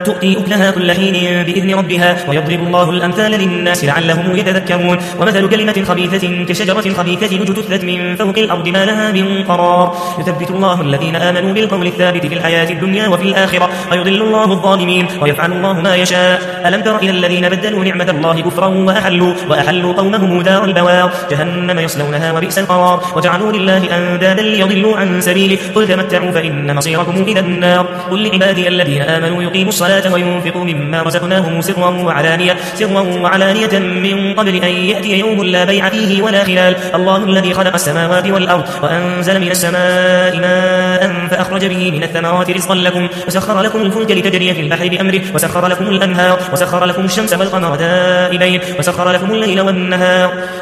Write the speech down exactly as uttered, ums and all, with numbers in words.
تؤتي أكلها كل حين بإذن ربها ويضرب الله الأمثال للناس لعلهم يتذكرون ومثل كلمة خبيثة كشجرة خبيثة اجتثت من فوق الأرض ما لها من قرار يثبت الله الذين آمنوا بالقول الثابت في الحياة الدنيا وفي الآخرة ويضل الله الظالمين ويفعل الله ما يشاء. ألم تر إلى الذين بدلوا نعمة الله كفرا وأحلوا, وأحلوا قومهم دار البوار جهنم يصلونها وبئس القرار وجعلوا لله أندادا ليضلوا عن سبيله قل تمتعوا فإن مصيركم إلى النار. قل لعبادي الذين آمنوا يقيموا الصلاة وينفقوا مما رزقناهم سرا وعلانية, سرا وعلانية من قبل أن يأتي يوم لا بيع فيه ولا خلال. الله الذي خلق السماوات والأرض وأنزل من السماء ماء فأخرج به من الثمرات رزقا لكم وسخر لكم الفلك لتجري في البحر بأمره وسخر لكم الأنهار وسخر لكم الشمس والقمر دائبين وسخر لكم الليل والنهار